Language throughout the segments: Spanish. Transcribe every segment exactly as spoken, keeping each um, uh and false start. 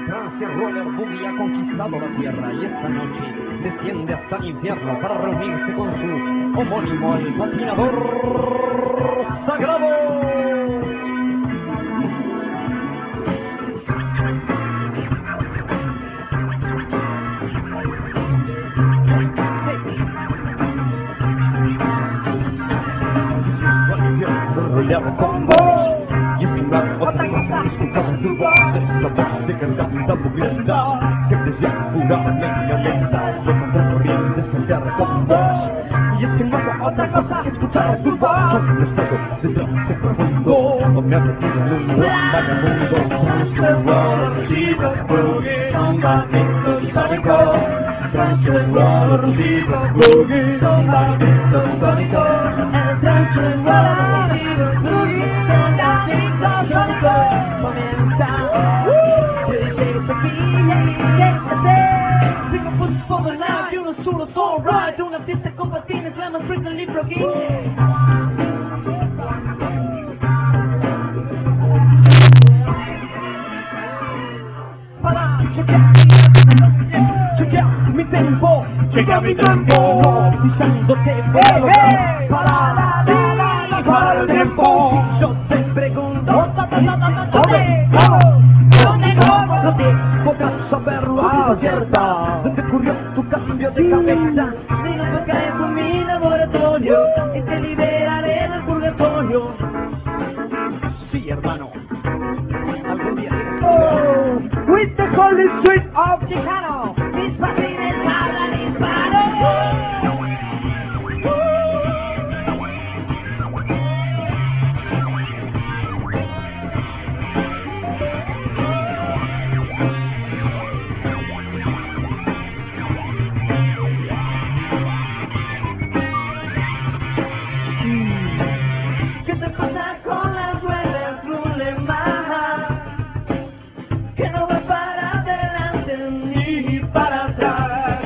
Trance Roller Boogie ha conquistado la tierra y esta noche desciende hasta el infierno para reunirse con su homónimo, el patinador sagrado. Rodeado con vos y es una otra cosa que escuchas tu voz, esa voz de garganta pública que te llama puramente lenta, de contracorriente saltar con vos. Y es que no hago otra cosa que escuchar tu voz, un estado de trance profundo, no me arrepiento en un buen vagabundo. Trance roller, diva, boogie, un movimiento histórico. Trance roller, diva, boogie, un movimiento histórico. El trance roller, diva, boogie, un movimiento histórico. Comienza, yo dije esto aquí, déjate. Cinco puntos for the night, y uno solo, so right. Una fiesta con patines, la más freaking libro aquí. Para chequear, chequear mi tempo, chequear mi tempo, pisándote para lograr, para la la la la para el tiempo. Si yo te pregunto, ¿dónde? ¿Dónde? No te podrás saberlo a cierta. ¿Dónde ocurrió tu cambio de cabeza? Si no toca en mi laboratorio y te liberaré del purgatorio. Sí, hermano. Algún día. Oh, with the holy street of Chicano, mis patines hablan hispano. ¿Qué te pasa con las ruedas problemas? Que no va para adelante ni para atrás.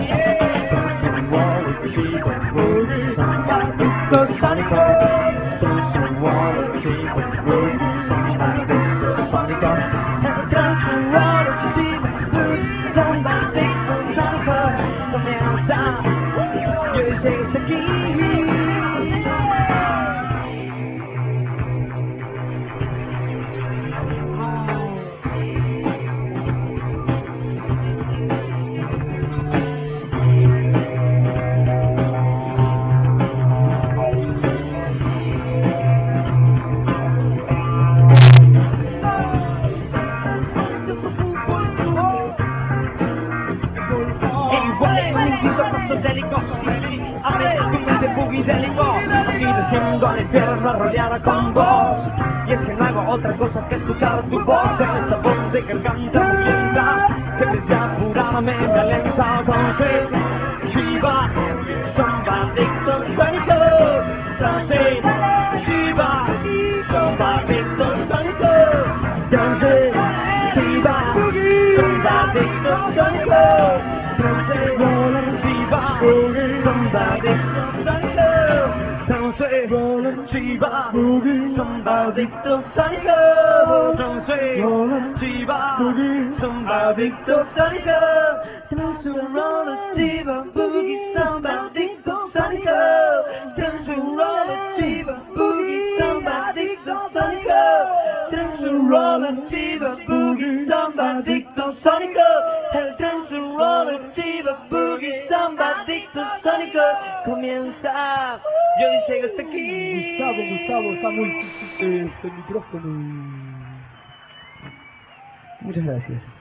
Rodeada con vos, y es que no hago otra cosa que escuchar tu voz, esa voz de garganta murienta que desde apuradamente alenta con fe. Shiva, zombadicto sónico, trance, Shiva, zombadicto sónico, trance, Shiva, zombadicto sónico, trance, Shiva, zombadicto sónico. Shiva, zombadicto sónico, trance, Shiva, zombadicto sónico, trance roller, Shiva, boogie, zombadicto sónico, trance roller, Shiva, boogie, zombadicto sónico, trance roller, Shiva, boogie, zombadicto sónico, el trance roller, Shiva, boogie, zombadicto sónico, comienza. Yo llego hasta aquí. Gustavo, Gustavo, está muy... Este micrófono... Muchas gracias.